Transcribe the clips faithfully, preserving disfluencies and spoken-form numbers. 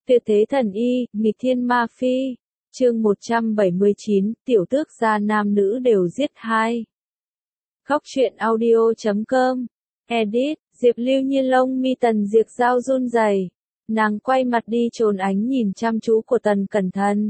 Tuyệt thế thần y, nghịch thiên ma phi. Chương một trăm bảy mươi chín, tiểu tước gia nam nữ đều giết hai. Góc truyện audio chấm com. Edit, Diệp Lưu Nhiên lông mi Tần Diệp Giao run rẩy. Nàng quay mặt đi trốn ánh nhìn chăm chú của Tần Cẩn Thận.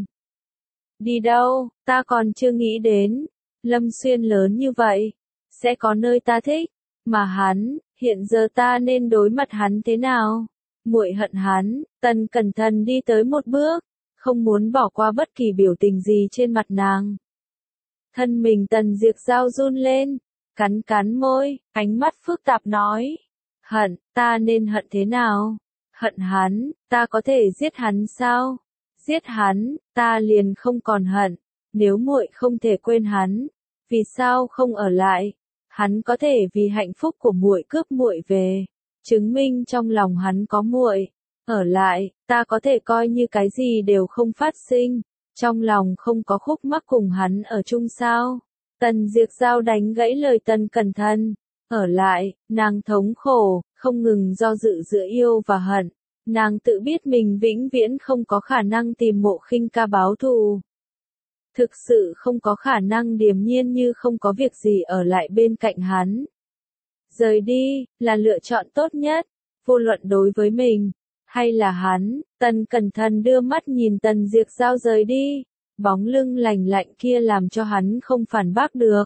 Đi đâu, ta còn chưa nghĩ đến. Lâm Xuyên lớn như vậy, sẽ có nơi ta thích, mà hắn, hiện giờ ta nên đối mặt hắn thế nào? Muội hận hắn. Tần Cẩn Thận đi tới một bước, không muốn bỏ qua bất kỳ biểu tình gì trên mặt nàng. Thân mình Tần Diệp Giao run lên, cắn cắn môi, ánh mắt phức tạp nói. Hận, ta nên hận thế nào? Hận hắn, ta có thể giết hắn sao? Giết hắn, ta liền không còn hận. Nếu muội không thể quên hắn, vì sao không ở lại? Hắn có thể vì hạnh phúc của muội cướp muội về, chứng minh trong lòng hắn có muội. Ở lại, ta có thể coi như cái gì đều không phát sinh, trong lòng không có khúc mắc cùng hắn ở chung sao? Tần Diệp Giao đánh gãy lời Tần Cẩn Thận. Ở lại, nàng thống khổ, không ngừng do dự giữa yêu và hận. Nàng tự biết mình vĩnh viễn không có khả năng tìm Mộ Khinh Ca báo thù. Thực sự không có khả năng điềm nhiên như không có việc gì ở lại bên cạnh hắn. Rời đi, là lựa chọn tốt nhất, vô luận đối với mình, hay là hắn. Tần Cẩn Thận đưa mắt nhìn Tần Diệp Giao rời đi, bóng lưng lành lạnh kia làm cho hắn không phản bác được.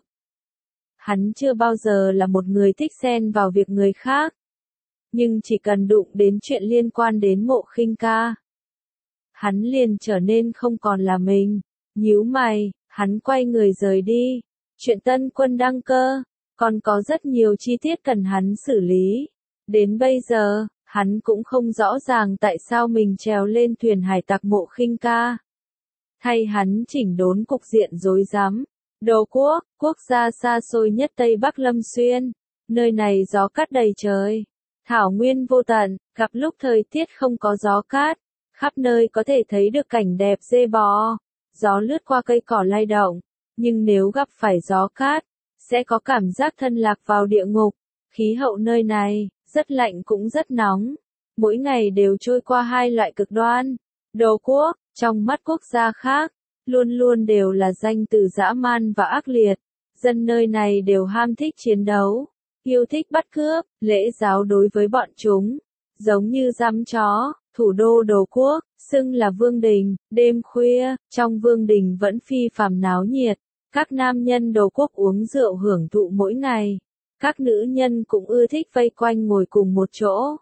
Hắn chưa bao giờ là một người thích xen vào việc người khác. Nhưng chỉ cần đụng đến chuyện liên quan đến Mộ Khinh Ca, hắn liền trở nên không còn là mình. Nhíu mày, hắn quay người rời đi. Chuyện Tân Quân đăng cơ, còn có rất nhiều chi tiết cần hắn xử lý. Đến bây giờ, hắn cũng không rõ ràng tại sao mình trèo lên thuyền hải tặc Mộ Khinh Ca. Thay hắn chỉnh đốn cục diện rối rắm. Đồ quốc, quốc gia xa xôi nhất Tây Bắc Lâm Xuyên. Nơi này gió cát đầy trời. Thảo nguyên vô tận, gặp lúc thời tiết không có gió cát. Khắp nơi có thể thấy được cảnh đẹp dê bò. Gió lướt qua cây cỏ lay động. Nhưng nếu gặp phải gió cát, sẽ có cảm giác thân lạc vào địa ngục. Khí hậu nơi này, rất lạnh cũng rất nóng. Mỗi ngày đều trôi qua hai loại cực đoan. Đồ quốc, trong mắt quốc gia khác, luôn luôn đều là danh từ dã man và ác liệt. Dân nơi này đều ham thích chiến đấu, yêu thích bắt cướp. Lễ giáo đối với bọn chúng, giống như giám chó. Thủ đô Đồ quốc, xưng là Vương Đình. Đêm khuya, trong Vương Đình vẫn phi phàm náo nhiệt. Các nam nhân Đồ quốc uống rượu hưởng thụ mỗi ngày. Các nữ nhân cũng ưa thích vây quanh ngồi cùng một chỗ,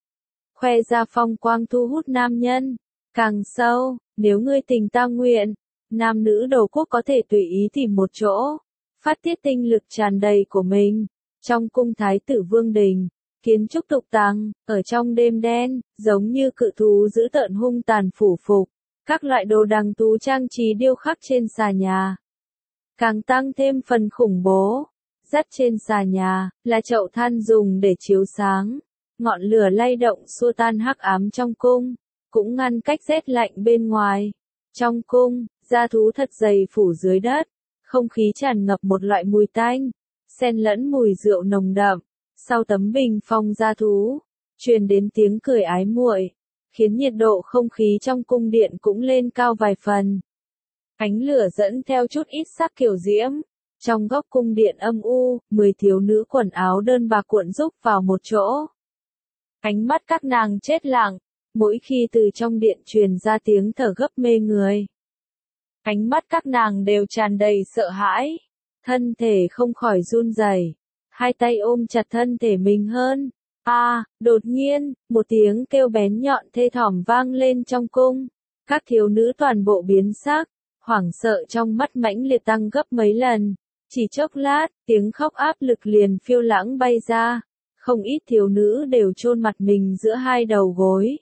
khoe ra phong quang thu hút nam nhân. Càng sâu, nếu ngươi tình ta nguyện, nam nữ Đồ quốc có thể tùy ý tìm một chỗ, phát tiết tinh lực tràn đầy của mình. Trong cung thái tử Vương Đình, kiến trúc tục tàng, ở trong đêm đen, giống như cự thú dữ tợn hung tàn phủ phục. Các loại đồ đằng tú trang trí điêu khắc trên xà nhà, càng tăng thêm phần khủng bố. Dắt trên xà nhà, là chậu than dùng để chiếu sáng. Ngọn lửa lay động xua tan hắc ám trong cung, cũng ngăn cách rét lạnh bên ngoài. Trong cung, gia thú thật dày phủ dưới đất, không khí tràn ngập một loại mùi tanh, xen lẫn mùi rượu nồng đậm. Sau tấm bình phong gia thú, truyền đến tiếng cười ái muội, khiến nhiệt độ không khí trong cung điện cũng lên cao vài phần. Ánh lửa dẫn theo chút ít sắc kiều diễm. Trong góc cung điện âm u, mười thiếu nữ quần áo đơn bạc cuộn rúc vào một chỗ. Ánh mắt các nàng chết lặng, mỗi khi từ trong điện truyền ra tiếng thở gấp mê người. Ánh mắt các nàng đều tràn đầy sợ hãi, thân thể không khỏi run rẩy, hai tay ôm chặt thân thể mình hơn. A, à, đột nhiên, một tiếng kêu bén nhọn thê thảm vang lên trong cung. Các thiếu nữ toàn bộ biến sắc, hoảng sợ trong mắt mãnh liệt tăng gấp mấy lần. Chỉ chốc lát, tiếng khóc áp lực liền phiêu lãng bay ra. Không ít thiếu nữ đều chôn mặt mình giữa hai đầu gối,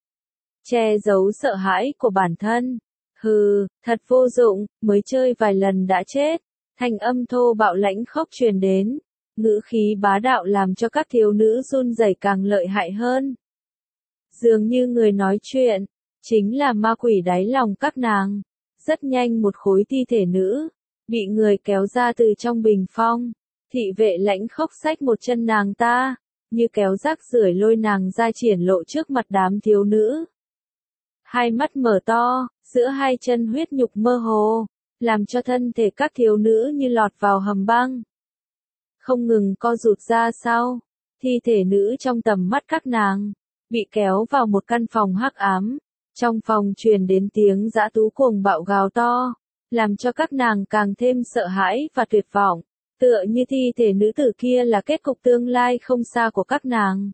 che giấu sợ hãi của bản thân. Hừ, thật vô dụng, mới chơi vài lần đã chết. Thanh âm thô bạo lãnh khóc truyền đến. Ngữ khí bá đạo làm cho các thiếu nữ run rẩy càng lợi hại hơn. Dường như người nói chuyện, chính là ma quỷ đáy lòng các nàng. Rất nhanh một khối thi thể nữ bị người kéo ra từ trong bình phong. Thị vệ lãnh khốc xách một chân nàng ta, như kéo rác rưởi lôi nàng ra triển lộ trước mặt đám thiếu nữ. hai mắt mở to, giữa hai chân huyết nhục mơ hồ, làm cho thân thể các thiếu nữ như lọt vào hầm băng. Không ngừng co rụt ra sau, thi thể nữ trong tầm mắt các nàng, bị kéo vào một căn phòng hắc ám. Trong phòng truyền đến tiếng dã thú cuồng bạo gào to, làm cho các nàng càng thêm sợ hãi và tuyệt vọng, tựa như thi thể nữ tử kia là kết cục tương lai không xa của các nàng.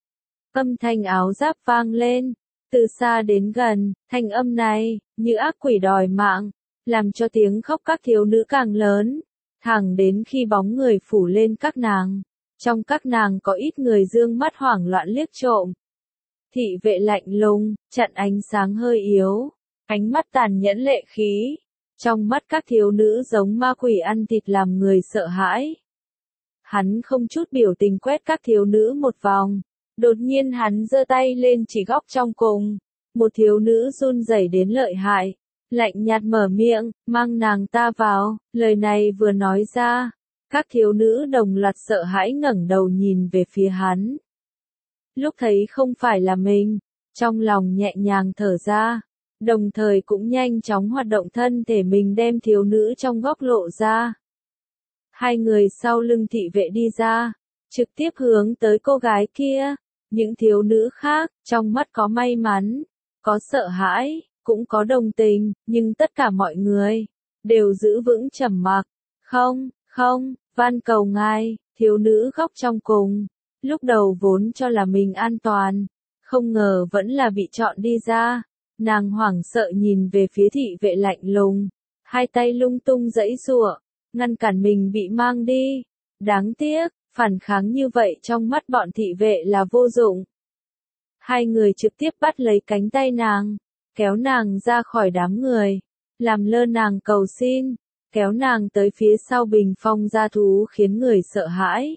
Âm thanh áo giáp vang lên, từ xa đến gần, thanh âm này, như ác quỷ đòi mạng, làm cho tiếng khóc các thiếu nữ càng lớn, thẳng đến khi bóng người phủ lên các nàng. Trong các nàng có ít người dương mắt hoảng loạn liếc trộm. Thị vệ lạnh lùng, chặn ánh sáng hơi yếu, ánh mắt tàn nhẫn lệ khí. Trong mắt các thiếu nữ giống ma quỷ ăn thịt làm người sợ hãi. Hắn không chút biểu tình quét các thiếu nữ một vòng. Đột nhiên hắn giơ tay lên chỉ góc trong cùng. Một thiếu nữ run rẩy đến lợi hại. Lạnh nhạt mở miệng, mang nàng ta vào. Lời này vừa nói ra, các thiếu nữ đồng loạt sợ hãi ngẩng đầu nhìn về phía hắn. Lúc thấy không phải là mình, trong lòng nhẹ nhàng thở ra, đồng thời cũng nhanh chóng hoạt động thân thể mình đem thiếu nữ trong góc lộ ra. Hai người sau lưng thị vệ đi ra, trực tiếp hướng tới cô gái kia. Những thiếu nữ khác, trong mắt có may mắn, có sợ hãi, cũng có đồng tình, nhưng tất cả mọi người đều giữ vững trầm mặc. Không, không, van cầu ngài, thiếu nữ khóc trong cùng. Lúc đầu vốn cho là mình an toàn, không ngờ vẫn là bị chọn đi ra. Nàng hoảng sợ nhìn về phía thị vệ lạnh lùng, hai tay lung tung giãy giụa, ngăn cản mình bị mang đi. Đáng tiếc, phản kháng như vậy trong mắt bọn thị vệ là vô dụng. Hai người trực tiếp bắt lấy cánh tay nàng, kéo nàng ra khỏi đám người, làm lơ nàng cầu xin, kéo nàng tới phía sau bình phong gia thú khiến người sợ hãi.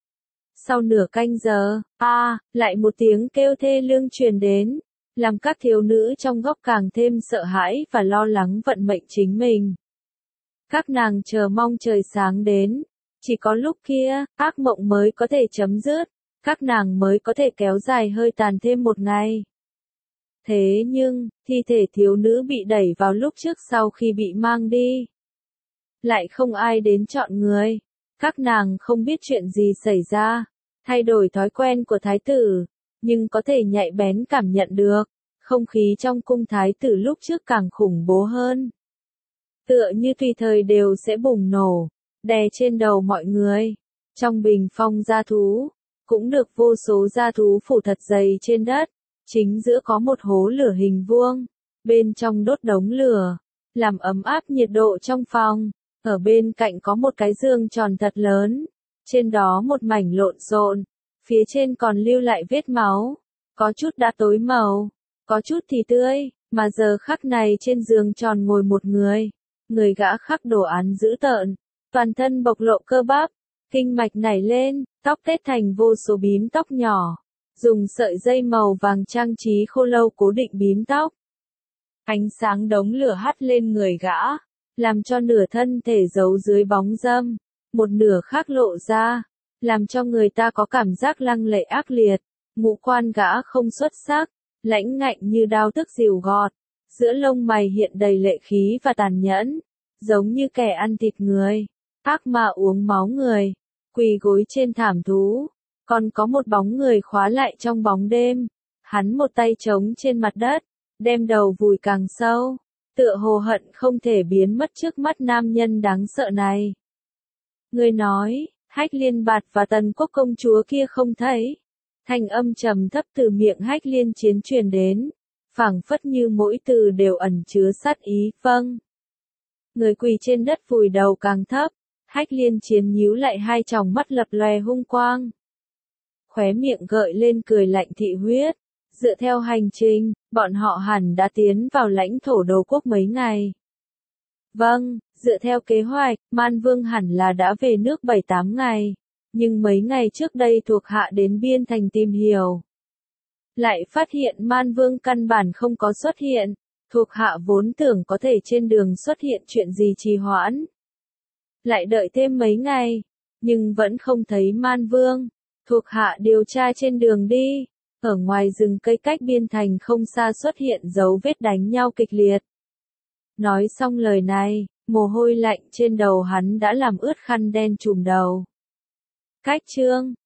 Sau nửa canh giờ, a, à, lại một tiếng kêu thê lương truyền đến, làm các thiếu nữ trong góc càng thêm sợ hãi và lo lắng vận mệnh chính mình. Các nàng chờ mong trời sáng đến, chỉ có lúc kia, ác mộng mới có thể chấm dứt, các nàng mới có thể kéo dài hơi tàn thêm một ngày. Thế nhưng, thi thể thiếu nữ bị đẩy vào lúc trước sau khi bị mang đi. Lại không ai đến chọn người, các nàng không biết chuyện gì xảy ra, thay đổi thói quen của thái tử, nhưng có thể nhạy bén cảm nhận được, không khí trong cung thái tử lúc trước càng khủng bố hơn. Tựa như tùy thời đều sẽ bùng nổ, đè trên đầu mọi người. Trong bình phong gia thú, cũng được vô số gia thú phủ thật dày trên đất, chính giữa có một hố lửa hình vuông, bên trong đốt đống lửa, làm ấm áp nhiệt độ trong phòng. Ở bên cạnh có một cái giường tròn thật lớn, trên đó một mảnh lộn xộn, phía trên còn lưu lại vết máu, có chút đã tối màu, có chút thì tươi, mà giờ khắc này trên giường tròn ngồi một người, người gã khắc đồ án dữ tợn, toàn thân bộc lộ cơ bắp, kinh mạch nảy lên, tóc tết thành vô số bím tóc nhỏ, dùng sợi dây màu vàng trang trí khô lâu cố định bím tóc. Ánh sáng đống lửa hắt lên người gã, làm cho nửa thân thể giấu dưới bóng râm, một nửa khác lộ ra, làm cho người ta có cảm giác lăng lệ ác liệt. Ngũ quan gã không xuất sắc, lãnh ngạnh như đao tức dìu gọt, giữa lông mày hiện đầy lệ khí và tàn nhẫn, giống như kẻ ăn thịt người, ác ma uống máu người, quỳ gối trên thảm thú. Còn có một bóng người khóa lại trong bóng đêm, hắn một tay trống trên mặt đất, đem đầu vùi càng sâu, tựa hồ hận không thể biến mất trước mắt nam nhân đáng sợ này. Người nói, Hách Liên Bạt và Tần Quốc công chúa kia không thấy. Thanh âm trầm thấp từ miệng Hách Liên Chiến truyền đến, phảng phất như mỗi từ đều ẩn chứa sát ý. Vâng. Người quỳ trên đất vùi đầu càng thấp, Hách Liên Chiến nhíu lại hai tròng mắt lập lòe hung quang. Khóe miệng gợi lên cười lạnh thị huyết. Dựa theo hành trình, bọn họ hẳn đã tiến vào lãnh thổ Đồ Quốc mấy ngày. Vâng, dựa theo kế hoạch, Man Vương hẳn là đã về nước bảy tám ngày. Nhưng mấy ngày trước đây thuộc hạ đến biên thành tìm hiểu. Lại phát hiện Man Vương căn bản không có xuất hiện. Thuộc hạ vốn tưởng có thể trên đường xuất hiện chuyện gì trì hoãn. Lại đợi thêm mấy ngày, nhưng vẫn không thấy Man Vương. Thuộc hạ điều tra trên đường đi, Ở ngoài rừng cây cách biên thành không xa xuất hiện dấu vết đánh nhau kịch liệt. Nói xong lời này, mồ hôi lạnh trên đầu hắn đã làm ướt khăn đen trùm đầu. Cách chương